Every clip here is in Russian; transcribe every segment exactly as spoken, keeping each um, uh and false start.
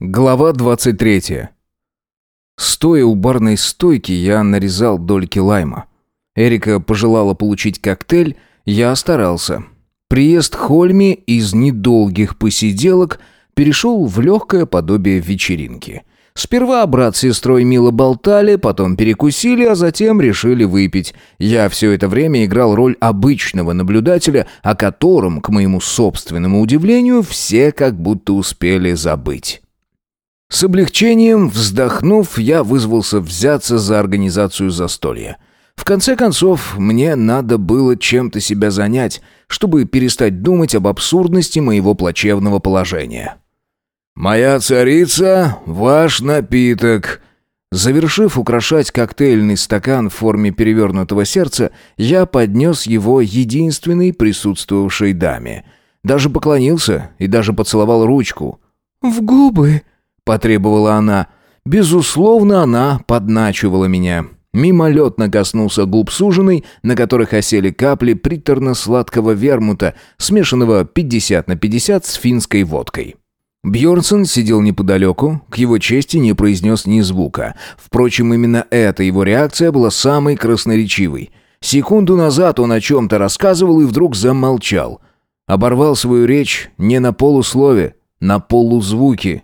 Глава двадцать третья. Стоя у барной стойки, я нарезал дольки лайма. Эрика пожелала получить коктейль, я старался. Приезд Хольми из недолгих посиделок перешел в легкое подобие вечеринки. Сперва брат с сестрой мило болтали, потом перекусили, а затем решили выпить. Я все это время играл роль обычного наблюдателя, о котором, к моему собственному удивлению, все как будто успели забыть. С облегчением вздохнув, я вызвался взяться за организацию застолья. В конце концов, мне надо было чем-то себя занять, чтобы перестать думать об абсурдности моего плачевного положения. «Моя царица, ваш напиток!» Завершив украшать коктейльный стакан в форме перевернутого сердца, я поднес его единственной присутствовавшей даме. Даже поклонился и даже поцеловал ручку. «В губы!» — потребовала она. Безусловно, она подначивала меня. Мимолетно коснулся губ суженой, на которых осели капли приторно-сладкого вермута, смешанного пятьдесят на пятьдесят с финской водкой. Бьернсон сидел неподалеку, к его чести не произнес ни звука. Впрочем, именно эта его реакция была самой красноречивой. Секунду назад он о чем-то рассказывал и вдруг замолчал. Оборвал свою речь не на полуслове, на полузвуке.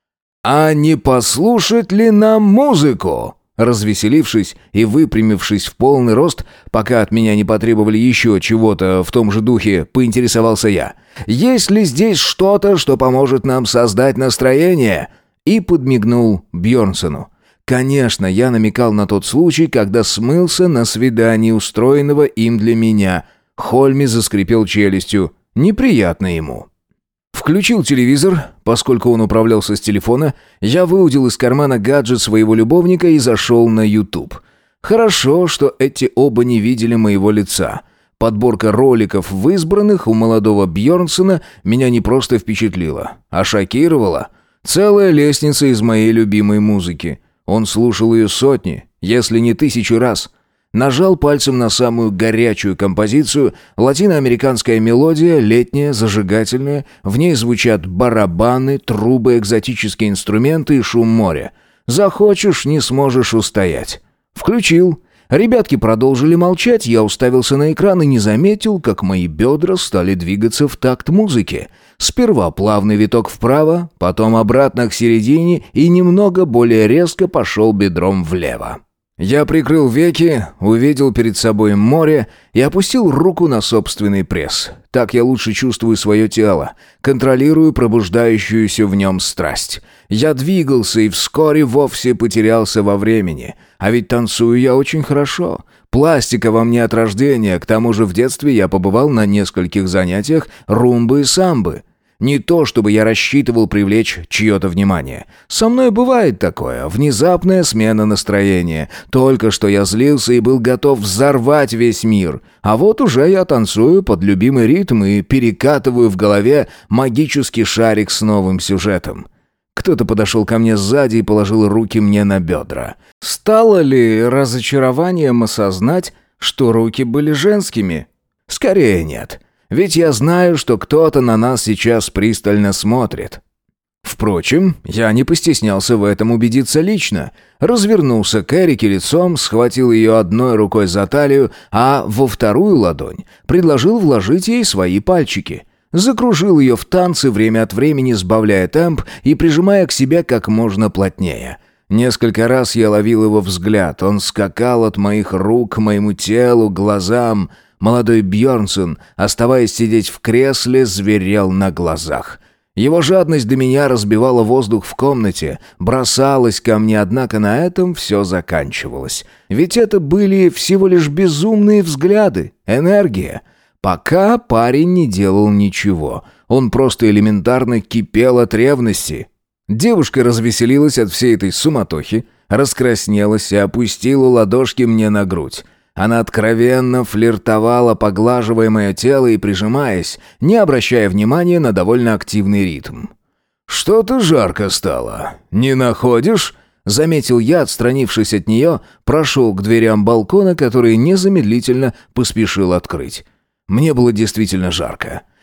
«А не послушать ли нам музыку?» Развеселившись и выпрямившись в полный рост, пока от меня не потребовали еще чего-то в том же духе, поинтересовался я. «Есть ли здесь что-то, что поможет нам создать настроение?» И подмигнул Бьернсону. Конечно, я намекал на тот случай, когда смылся на свидании, устроенного им для меня. Хольми заскрипел челюстью. Неприятно ему. Включил телевизор, поскольку он управлялся с телефона, я выудил из кармана гаджет своего любовника и зашел на YouTube. Хорошо, что эти оба не видели моего лица. Подборка роликов в избранных у молодого Бьернсона меня не просто впечатлила, а шокировала. Целая лестница из моей любимой музыки. Он слушал ее сотни, если не тысячи раз. Нажал пальцем на самую горячую композицию, латиноамериканская мелодия, летняя, зажигательная, в ней звучат барабаны, трубы, экзотические инструменты и шум моря. Захочешь, не сможешь устоять. Включил. Ребятки продолжили молчать, я уставился на экран и не заметил, как мои бедра стали двигаться в такт музыки. Сперва плавный виток вправо, потом обратно к середине и немного более резко пошел бедром влево. Я прикрыл веки, увидел перед собой море и опустил руку на собственный пресс. Так я лучше чувствую свое тело, контролирую пробуждающуюся в нем страсть. Я двигался и вскоре вовсе потерялся во времени. А ведь танцую я очень хорошо. Пластика во мне от рождения, к тому же в детстве я побывал на нескольких занятиях румбы и самбы. Не то, чтобы я рассчитывал привлечь чье-то внимание. Со мной бывает такое, внезапная смена настроения. Только что я злился и был готов взорвать весь мир. А вот уже я танцую под любимый ритм и перекатываю в голове магический шарик с новым сюжетом. Кто-то подошел ко мне сзади и положил руки мне на бедра. Стало ли разочарованием осознать, что руки были женскими? Скорее нет. Ведь я знаю, что кто-то на нас сейчас пристально смотрит. Впрочем, я не постеснялся в этом убедиться лично. Развернулся к Эрике лицом, схватил ее одной рукой за талию, а во вторую ладонь предложил вложить ей свои пальчики. Закружил ее в танце, время от времени сбавляя темп и прижимая к себе как можно плотнее. Несколько раз я ловил его взгляд, он скакал от моих рук к моему телу, глазам. Молодой Бьернсон, оставаясь сидеть в кресле, зверел на глазах. Его жадность до меня разбивала воздух в комнате, бросалась ко мне, однако на этом все заканчивалось. Ведь это были всего лишь безумные взгляды, энергия. Пока парень не делал ничего, он просто элементарно кипел от ревности. Девушка развеселилась от всей этой суматохи, раскраснелась и опустила ладошки мне на грудь. Она откровенно флиртовала, поглаживая мое тело и прижимаясь, не обращая внимания на довольно активный ритм. «Что-то жарко стало. Не находишь?» Заметил я, отстранившись от нее, прошел к дверям балкона, которые незамедлительно поспешил открыть. Мне было действительно жарко.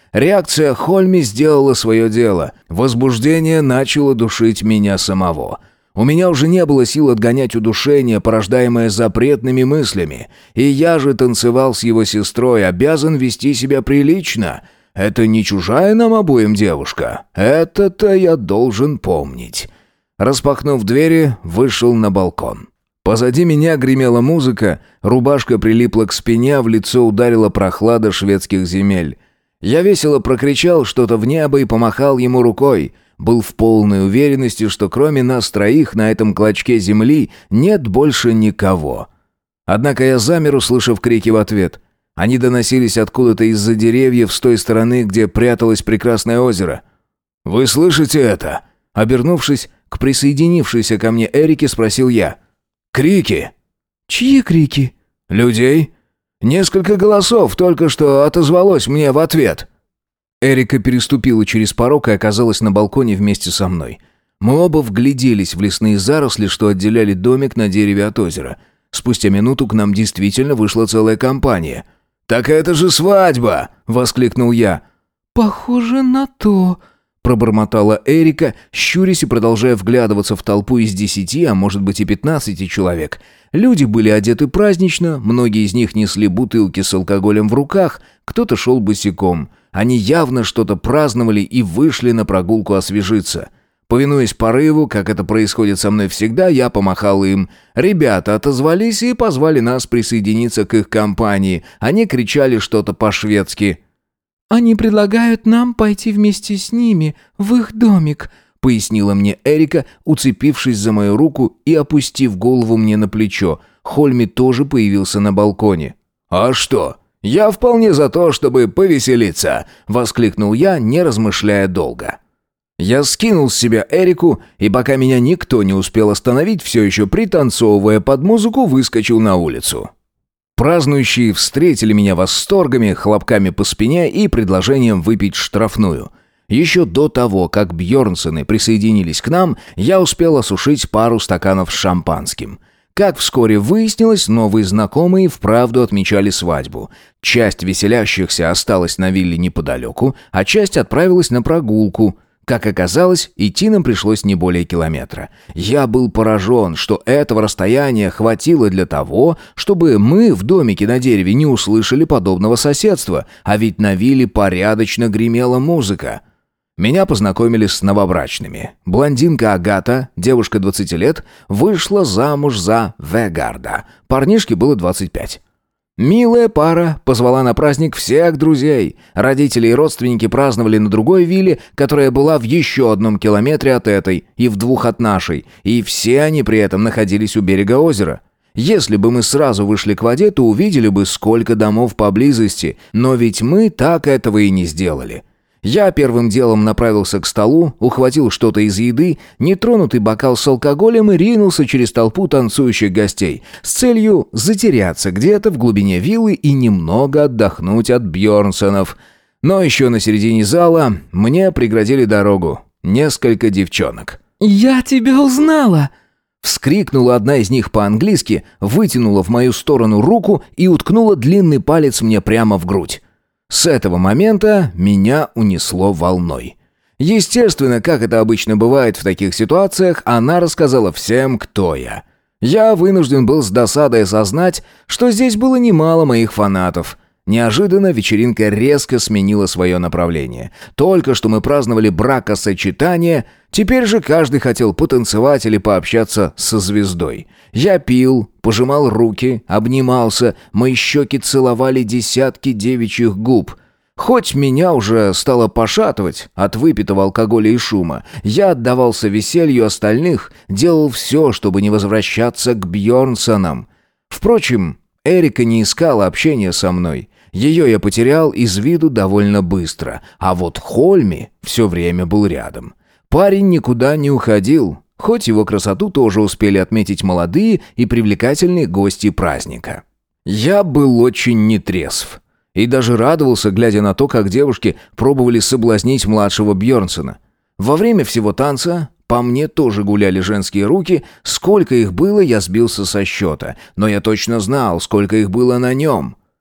Реакция Хольми сделала свое дело. Возбуждение начало душить меня самого. У меня уже не было сил отгонять удушение, порождаемое запретными мыслями. И я же танцевал с его сестрой, обязан вести себя прилично. Это не чужая нам обоим девушка. Это-то я должен помнить. Распахнув двери, вышел на балкон. Позади меня гремела музыка, рубашка прилипла к спине, а в лицо ударила прохлада шведских земель. Я весело прокричал что-то в небо и помахал ему рукой. Был в полной уверенности, что кроме нас троих на этом клочке земли нет больше никого. Однако я замер, услышав крики в ответ. Они доносились откуда-то из-за деревьев с той стороны, где пряталось прекрасное озеро. «Вы слышите это?» Обернувшись к присоединившейся ко мне Эрике, спросил я. «Крики!» «Чьи крики?» «Людей. Несколько голосов только что отозвалось мне в ответ». Эрика переступила через порог и оказалась на балконе вместе со мной. Мы оба вгляделись в лесные заросли, что отделяли домик на дереве от озера. Спустя минуту к нам действительно вышла целая компания. «Так это же свадьба!» — воскликнул я. «Похоже на то», — пробормотала Эрика, щурясь и продолжая вглядываться в толпу из десяти, а может быть и пятнадцати человек. Люди были одеты празднично, многие из них несли бутылки с алкоголем в руках, кто-то шел босиком. Они явно что-то праздновали и вышли на прогулку освежиться. Повинуясь порыву, как это происходит со мной всегда, я помахал им. Ребята отозвались и позвали нас присоединиться к их компании. Они кричали что-то по-шведски. «Они предлагают нам пойти вместе с ними в их домик», — пояснила мне Эрика, уцепившись за мою руку и опустив голову мне на плечо. Хольми тоже появился на балконе. «А что? Я вполне за то, чтобы повеселиться», — воскликнул я, не размышляя долго. Я скинул с себя Эрику, и пока меня никто не успел остановить, все еще пританцовывая под музыку, выскочил на улицу. Празднующие встретили меня восторгами, хлопками по спине и предложением выпить штрафную. Еще до того, как Бьернсены присоединились к нам, я успел осушить пару стаканов с шампанским. Как вскоре выяснилось, новые знакомые вправду отмечали свадьбу. Часть веселящихся осталась на вилле неподалеку, а часть отправилась на прогулку. Как оказалось, идти нам пришлось не более километра. Я был поражен, что этого расстояния хватило для того, чтобы мы в домике на дереве не услышали подобного соседства, а ведь на вилле порядочно гремела музыка. Меня познакомили с новобрачными. Блондинка Агата, девушка двадцати лет, вышла замуж за Вегарда. Парнишке было двадцать пять. Милая пара позвала на праздник всех друзей. Родители и родственники праздновали на другой вилле, которая была в еще одном километре от этой и в двух от нашей, и все они при этом находились у берега озера. Если бы мы сразу вышли к воде, то увидели бы, сколько домов поблизости, но ведь мы так этого и не сделали. Я первым делом направился к столу, ухватил что-то из еды, нетронутый бокал с алкоголем и ринулся через толпу танцующих гостей с целью затеряться где-то в глубине виллы и немного отдохнуть от Бьернсенов. Но еще на середине зала мне преградили дорогу несколько девчонок. «Я тебя узнала!» Вскрикнула одна из них по-английски, вытянула в мою сторону руку и уткнула длинный палец мне прямо в грудь. С этого момента меня унесло волной. Естественно, как это обычно бывает в таких ситуациях, она рассказала всем, кто я. Я вынужден был с досадой осознать, что здесь было немало моих фанатов. Неожиданно вечеринка резко сменила свое направление. Только что мы праздновали бракосочетание, теперь же каждый хотел потанцевать или пообщаться со звездой. Я пил, пожимал руки, обнимался, мои щеки целовали десятки девичьих губ. Хоть меня уже стало пошатывать от выпитого алкоголя и шума, я отдавался веселью остальных, делал все, чтобы не возвращаться к Бьернсенам. Впрочем, Эрика не искала общения со мной. Ее я потерял из виду довольно быстро, а вот Хольми все время был рядом. Парень никуда не уходил, хоть его красоту тоже успели отметить молодые и привлекательные гости праздника. Я был очень нетрезв и даже радовался, глядя на то, как девушки пробовали соблазнить младшего Бьернсена. Во время всего танца по мне тоже гуляли женские руки, сколько их было, я сбился со счета, но я точно знал, сколько их было на нем.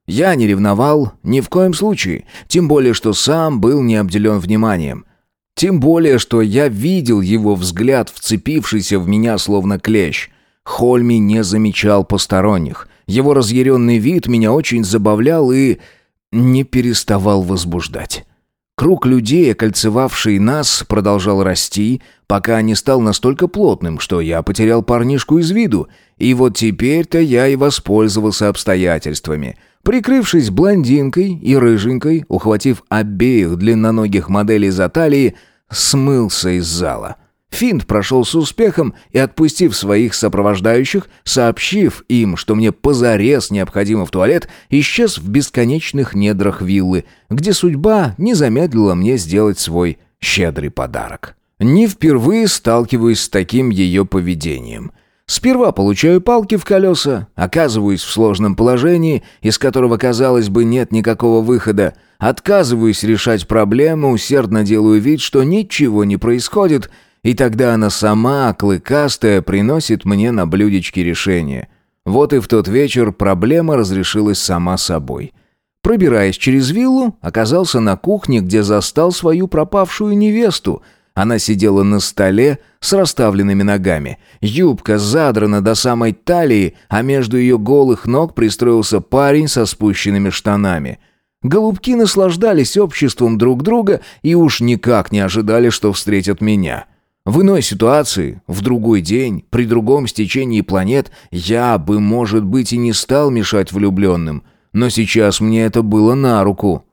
Я не ревновал, ни в коем случае, тем более, что сам был не обделен вниманием. Тем более, что я видел его взгляд, вцепившийся в меня словно клещ. Хольми не замечал посторонних. Его разъяренный вид меня очень забавлял и не переставал возбуждать. Круг людей, окольцевавший нас, продолжал расти, пока не стал настолько плотным, что я потерял парнишку из виду. И вот теперь-то я и воспользовался обстоятельствами. Прикрывшись блондинкой и рыженькой, ухватив обеих длинноногих моделей за талии, смылся из зала. Финт прошел с успехом и, отпустив своих сопровождающих, сообщив им, что мне позарез необходимо в туалет, исчез в бесконечных недрах виллы, где судьба не замедлила мне сделать свой щедрый подарок. Не впервые сталкиваюсь с таким ее поведением. Сперва получаю палки в колеса, оказываюсь в сложном положении, из которого, казалось бы, нет никакого выхода, отказываюсь решать проблему, усердно делаю вид, что ничего не происходит, и тогда она сама, клыкастая, приносит мне на блюдечке решение. Вот и в тот вечер проблема разрешилась сама собой. Пробираясь через виллу, оказался на кухне, где застал свою пропавшую невесту. Она сидела на столе с расставленными ногами. Юбка задрана до самой талии, а между ее голых ног пристроился парень со спущенными штанами. Голубки наслаждались обществом друг друга и уж никак не ожидали, что встретят меня. В иной ситуации, в другой день, при другом стечении планет, я бы, может быть, и не стал мешать влюбленным, но сейчас мне это было на руку.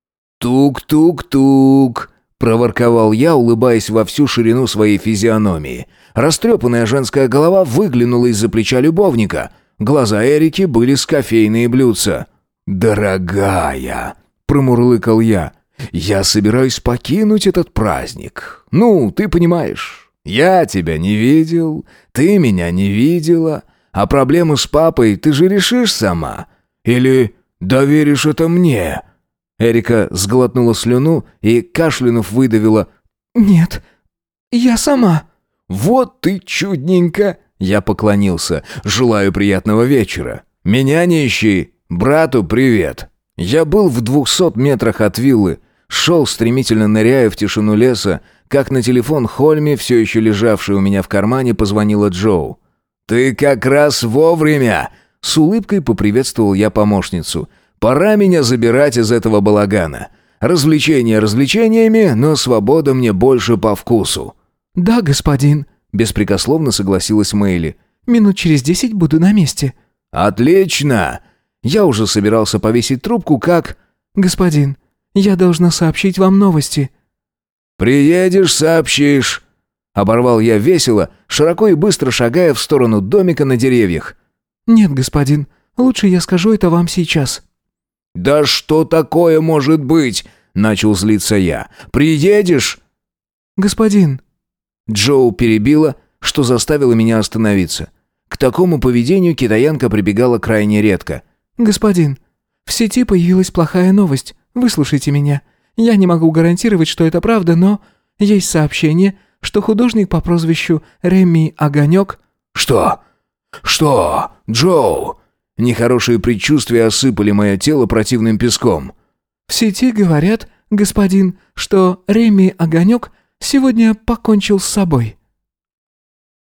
«Тук-тук-тук», — проворковал я, улыбаясь во всю ширину своей физиономии. Растрепанная женская голова выглянула из-за плеча любовника. Глаза Эрики были с кофейные блюдца. «Дорогая», — промурлыкал я, — «я собираюсь покинуть этот праздник. Ну, ты понимаешь, я тебя не видел, ты меня не видела, а проблему с папой ты же решишь сама. Или доверишь это мне?» Эрика сглотнула слюну и, кашлянув, выдавила: «Нет, я сама». «Вот ты чудненько!» Я поклонился. «Желаю приятного вечера. Меня не ищи. Брату привет». Я был в двухсот метрах от виллы. Шел, стремительно ныряя в тишину леса, как на телефон Хольми, все еще лежавший у меня в кармане, позвонила Джоу. «Ты как раз вовремя!» С улыбкой поприветствовал я помощницу. «Пора меня забирать из этого балагана. Развлечения развлечениями, но свобода мне больше по вкусу». «Да, господин», — беспрекословно согласилась Мэйли. «Минут через десять буду на месте». «Отлично!» Я уже собирался повесить трубку, как... «Господин, я должна сообщить вам новости». «Приедешь, сообщишь». Оборвал я весело, широко и быстро шагая в сторону домика на деревьях. «Нет, господин, лучше я скажу это вам сейчас». «Да что такое может быть?» — начал злиться я. «Приедешь?» «Господин». Джоу перебила, что заставило меня остановиться. К такому поведению китаянка прибегала крайне редко. «Господин, в сети появилась плохая новость. Выслушайте меня. Я не могу гарантировать, что это правда, но есть сообщение, что художник по прозвищу Реми Огонек...» «Что? Что? Джоу?» Нехорошие предчувствия осыпали мое тело противным песком. «В сети говорят, господин, что Реми Огонек сегодня покончил с собой».